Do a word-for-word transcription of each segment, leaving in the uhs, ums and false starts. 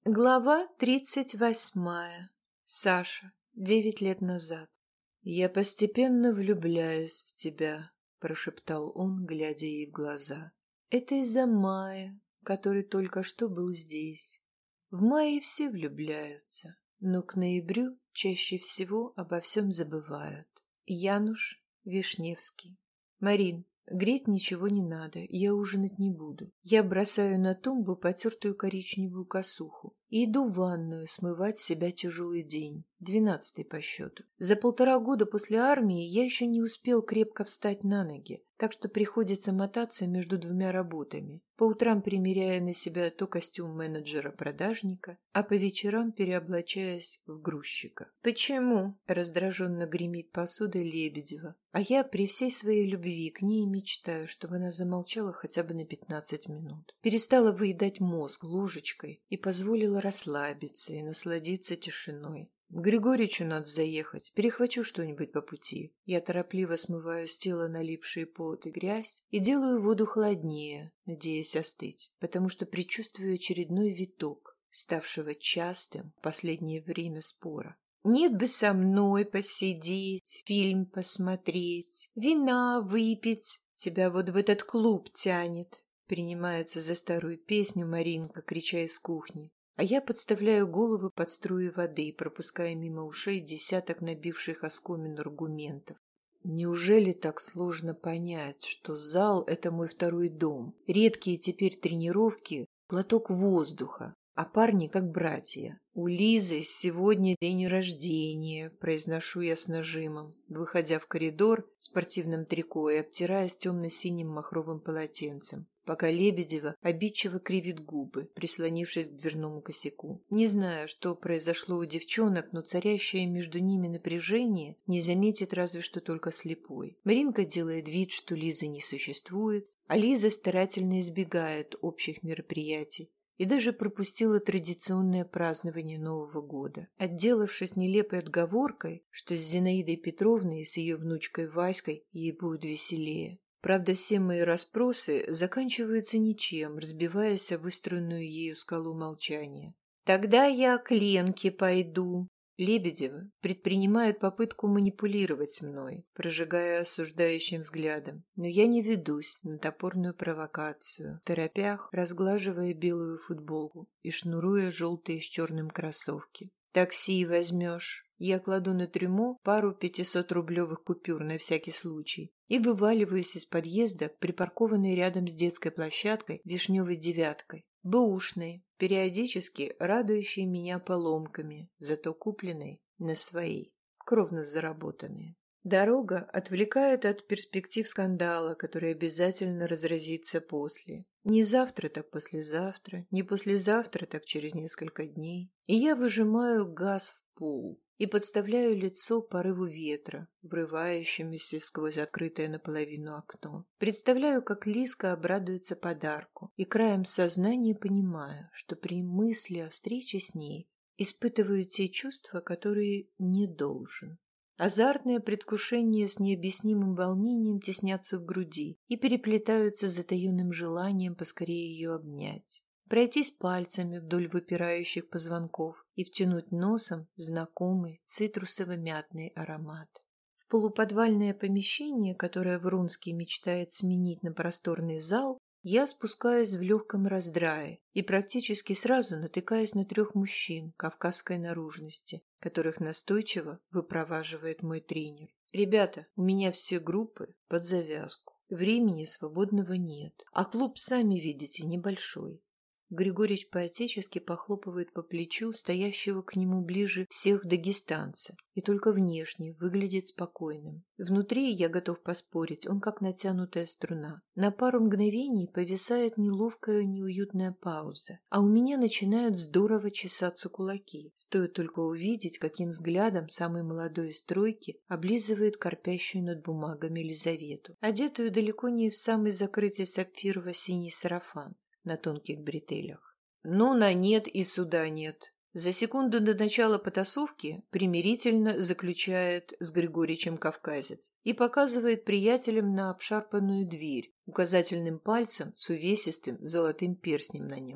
Глава тридцать восьмая. Саша. Девять лет назад. «Я постепенно влюбляюсь в тебя», — прошептал он, глядя ей в глаза. «Это из-за мая, который только что был здесь. В мае все влюбляются, но к ноябрю чаще всего обо всем забывают». Януш Вишневский. «Марин, греть ничего не надо, я ужинать не буду. Я бросаю на тумбу потертую коричневую косуху и иду в ванную смывать с себя тяжелый день, двенадцатый по счету. За полтора года после армии я еще не успел крепко встать на ноги, так что приходится мотаться между двумя работами, по утрам примеряя на себя то костюм менеджера-продажника, а по вечерам переоблачаясь в грузчика. «Почему?» – раздраженно гремит посудой Лебедева, а я при всей своей любви к ней мечтаю, чтобы она замолчала хотя бы на пятнадцать минут, перестала выедать мозг ложечкой и позволила расслабиться и насладиться тишиной. К Григоричу надо заехать, перехвачу что-нибудь по пути. Я торопливо смываю с тела налипшие пот и грязь и делаю воду холоднее, надеясь остыть, потому что предчувствую очередной виток, ставшего частым в последнее время спора. «Нет бы со мной посидеть, фильм посмотреть, вина выпить, тебя вот в этот клуб тянет», принимается за старую песню Маринка, крича из кухни. А я подставляю голову под струи воды, пропуская мимо ушей десяток набивших оскомину аргументов. Неужели так сложно понять, что зал – это мой второй дом? Редкие теперь тренировки – глоток воздуха, а парни как братья. «У Лизы сегодня день рождения», – произношу я с нажимом, выходя в коридор в спортивном трико и обтираясь темно-синим махровым полотенцем, пока Лебедева обидчиво кривит губы, прислонившись к дверному косяку. Не знаю, что произошло у девчонок, но царящее между ними напряжение не заметит разве что только слепой. Маринка делает вид, что Лизы не существует, а Лиза старательно избегает общих мероприятий и даже пропустила традиционное празднование Нового года, отделавшись нелепой отговоркой, что с Зинаидой Петровной и с ее внучкой Васькой ей будет веселее. Правда, все мои расспросы заканчиваются ничем, разбиваясь о выстроенную ею скалу молчания. «Тогда я к Ленке пойду». Лебедева предпринимает попытку манипулировать мной, прожигая осуждающим взглядом, но я не ведусь на топорную провокацию, в торопях разглаживая белую футболку и шнуруя желтые с черным кроссовки. «Такси возьмешь». Я кладу на трюмо пару пятисотрублевых купюр на всякий случай и вываливаюсь из подъезда к припаркованной рядом с детской площадкой вишневой девяткой, бэушной, периодически радующей меня поломками, зато купленной на свои, кровно заработанные. Дорога отвлекает от перспектив скандала, который обязательно разразится после. Не завтра, так послезавтра, не послезавтра, так через несколько дней. И я выжимаю газ в пол и подставляю лицо порыву ветра, врывающемуся сквозь открытое наполовину окно. Представляю, как Лизка обрадуется подарку, и краем сознания понимаю, что при мысли о встрече с ней испытываю те чувства, которые не должен. Азартное предвкушение с необъяснимым волнением теснятся в груди и переплетаются с затаенным желанием поскорее ее обнять, пройтись пальцами вдоль выпирающих позвонков и втянуть носом знакомый цитрусово-мятный аромат. В полуподвальное помещение, которое Врунский мечтает сменить на просторный зал, я спускаюсь в легком раздрае и практически сразу натыкаюсь на трех мужчин кавказской наружности, которых настойчиво выпроваживает мой тренер. «Ребята, у меня все группы под завязку. Времени свободного нет, а клуб, сами видите, небольшой». Григорич по-отечески похлопывает по плечу стоящего к нему ближе всех дагестанца и только внешне выглядит спокойным. Внутри, я готов поспорить, он как натянутая струна. На пару мгновений повисает неловкая неуютная пауза, а у меня начинают здорово чесаться кулаки. Стоит только увидеть, каким взглядом самый молодой из тройки облизывает корпящую над бумагами Лизавету, одетую далеко не в самый закрытый сапфирово-синий сарафан на тонких бретелях. «Ну, на нет и суда нет». За секунду до начала потасовки примирительно заключает с Григоричем кавказец и показывает приятелям на обшарпанную дверь указательным пальцем с увесистым золотым перстнем на нем.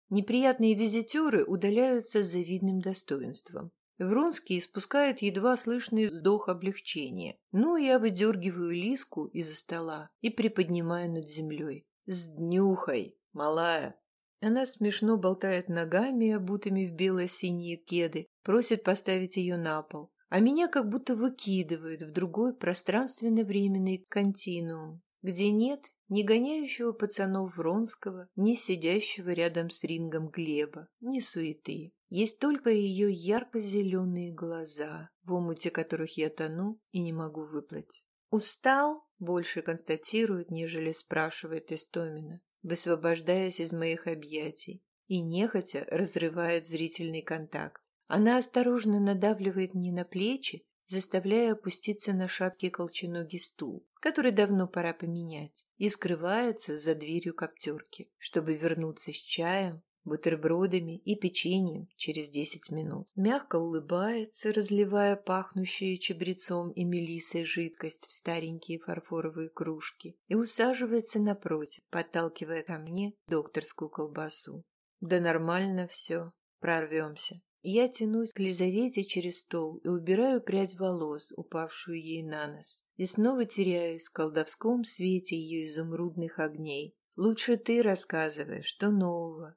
Неприятные визитеры удаляются с завидным достоинством. Вронский испускает едва слышный вздох облегчения. Ну, я выдергиваю Лиску из-за стола и приподнимаю над землей. «С днюхой, малая!» Она смешно болтает ногами, обутыми в бело-синие кеды, просит поставить ее на пол, а меня как будто выкидывают в другой пространственно-временный континуум, где нет ни гоняющего пацанов Вронского, ни сидящего рядом с рингом Глеба, ни суеты. Есть только ее ярко-зеленые глаза, в омуте которых я тону и не могу выплыть. «Устал?» — больше констатирует, нежели спрашивает Истомина, высвобождаясь из моих объятий, и нехотя разрывает зрительный контакт. Она осторожно надавливает мне на плечи, заставляя опуститься на шаткий колченогий стул, который давно пора поменять, и скрывается за дверью коптерки, чтобы вернуться с чаем, бутербродами и печеньем через десять минут. Мягко улыбается, разливая пахнущие чабрецом и мелиссой жидкость в старенькие фарфоровые кружки, и усаживается напротив, подталкивая ко мне докторскую колбасу. Да нормально все, прорвемся. Я тянусь к Лизавете через стол и убираю прядь волос, упавшую ей на нос, и снова теряюсь в колдовском свете ее изумрудных огней. Лучше ты рассказывай, что нового.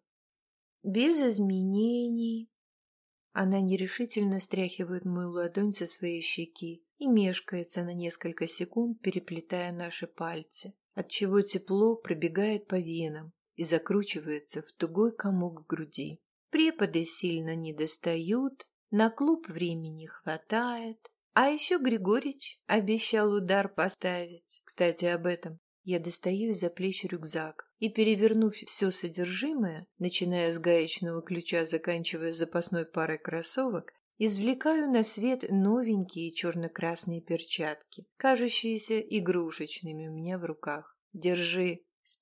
Без изменений. Она нерешительно стряхивает мою ладонь со своей щеки и мешкается на несколько секунд, переплетая наши пальцы, отчего тепло пробегает по венам и закручивается в тугой комок в груди. Преподы сильно не достают, на клуб времени хватает. А еще Григорич обещал удар поставить. Кстати, об этом. Я достаю из-за плеч рюкзак и, перевернув все содержимое, начиная с гаечного ключа, заканчивая запасной парой кроссовок, извлекаю на свет новенькие черно-красные перчатки, кажущиеся игрушечными у меня в руках. Держи.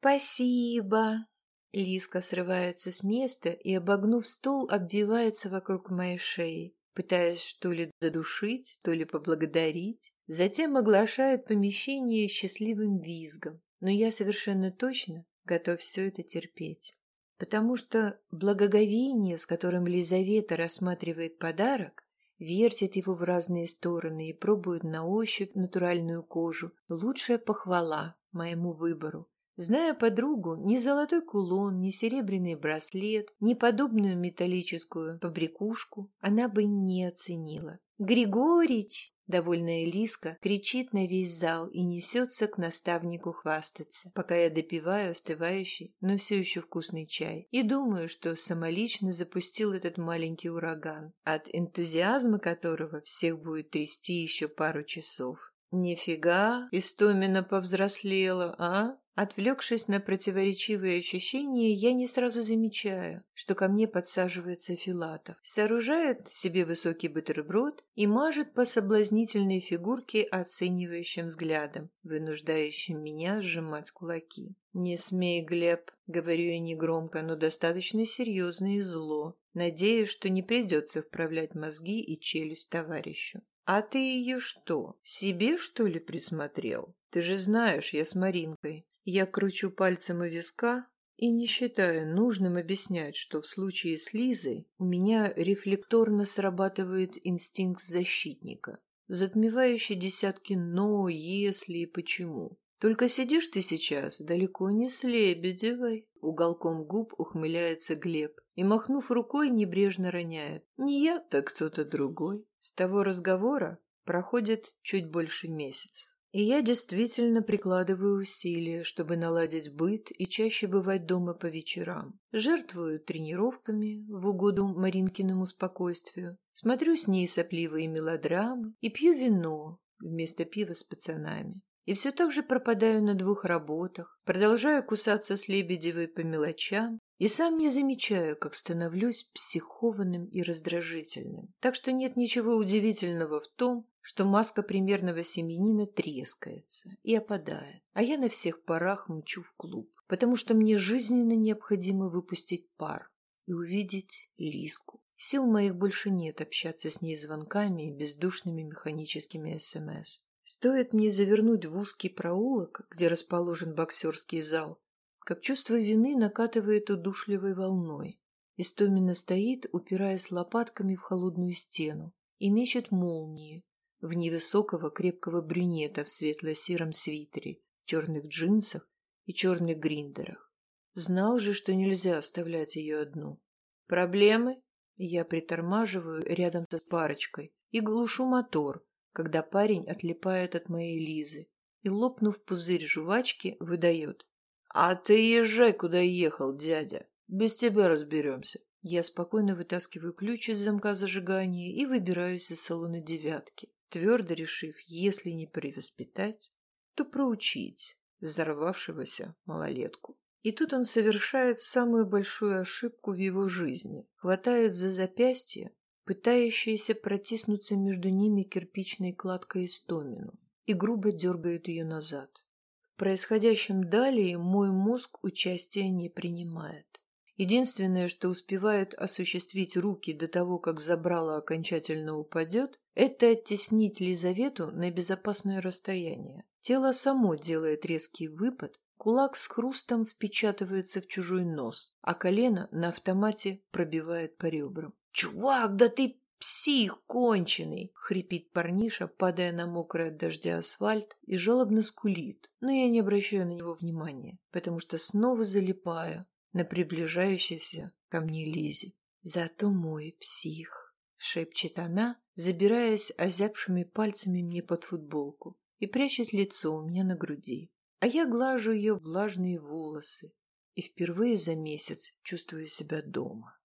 Спасибо. Лиска срывается с места и, обогнув стол, обвивается вокруг моей шеи, пытаясь то ли задушить, то ли поблагодарить. Затем оглашает помещение счастливым визгом. Но я совершенно точно готов все это терпеть. Потому что благоговение, с которым Лизавета рассматривает подарок, вертит его в разные стороны и пробует на ощупь натуральную кожу, лучшая похвала моему выбору. Зная подругу, ни золотой кулон, ни серебряный браслет, ни подобную металлическую побрякушку она бы не оценила. «Григорич!» — довольная Лиска кричит на весь зал и несется к наставнику хвастаться, пока я допиваю остывающий, но все еще вкусный чай, и думаю, что самолично запустил этот маленький ураган, от энтузиазма которого всех будет трясти еще пару часов. «Нифига, Истомина повзрослела, а?» Отвлекшись на противоречивые ощущения, я не сразу замечаю, что ко мне подсаживается Филатов, сооружает себе высокий бутерброд и мажет по соблазнительной фигурке оценивающим взглядом, вынуждающим меня сжимать кулаки. «Не смей, Глеб», — говорю я негромко, но достаточно серьезно и зло, надеясь, что не придется вправлять мозги и челюсть товарищу. «А ты ее что, себе, что ли, присмотрел? Ты же знаешь, я с Маринкой». Я кручу пальцем у виска и не считаю нужным объяснять, что в случае с Лизой у меня рефлекторно срабатывает инстинкт защитника, затмевающий десятки «но», «если» и «почему». Только сидишь ты сейчас далеко не с Лебедевой. Уголком губ ухмыляется Глеб и, махнув рукой, небрежно роняет. Не я, так кто-то другой. С того разговора проходит чуть больше месяца. И я действительно прикладываю усилия, чтобы наладить быт и чаще бывать дома по вечерам. Жертвую тренировками в угоду Маринкиному спокойствию, смотрю с ней сопливые мелодрамы и пью вино вместо пива с пацанами. И все так же пропадаю на двух работах, продолжаю кусаться с Лебедевой по мелочам, и сам не замечаю, как становлюсь психованным и раздражительным. Так что нет ничего удивительного в том, что маска примерного семьянина трескается и опадает, а я на всех парах мчу в клуб, потому что мне жизненно необходимо выпустить пар и увидеть Лиску. Сил моих больше нет общаться с ней звонками и бездушными механическими СМС. Стоит мне завернуть в узкий проулок, где расположен боксерский зал, как чувство вины накатывает удушливой волной. Истомина стоит, упираясь лопатками в холодную стену, и мечет молнии в невысокого крепкого брюнета в светло-сером свитере, черных джинсах и черных гриндерах. Знал же, что нельзя оставлять ее одну. «Проблемы?» Я притормаживаю рядом с парочкой и глушу мотор, когда парень отлипает от моей Лизы и, лопнув пузырь жвачки, выдает: «А ты езжай, куда ехал, дядя. Без тебя разберемся». Я спокойно вытаскиваю ключ из замка зажигания и выбираюсь из салона девятки, твердо решив, если не перевоспитать, то проучить взорвавшегося малолетку. И тут он совершает самую большую ошибку в его жизни, хватает за запястье, пытающееся протиснуться между ними кирпичной кладкой Истомину, и грубо дергает ее назад. В происходящем далее мой мозг участия не принимает. Единственное, что успевают осуществить руки до того, как забрало окончательно упадет, это оттеснить Лизавету на безопасное расстояние. Тело само делает резкий выпад, кулак с хрустом впечатывается в чужой нос, а колено на автомате пробивает по ребрам. «Чувак, да ты псих конченый!» — хрипит парниша, падая на мокрый от дождя асфальт, и жалобно скулит. Но я не обращаю на него внимания, потому что снова залипаю на приближающейся ко мне Лизе. «Зато мой псих!» — шепчет она, забираясь озябшими пальцами мне под футболку и прячет лицо у меня на груди. А я глажу ее влажные волосы и впервые за месяц чувствую себя дома.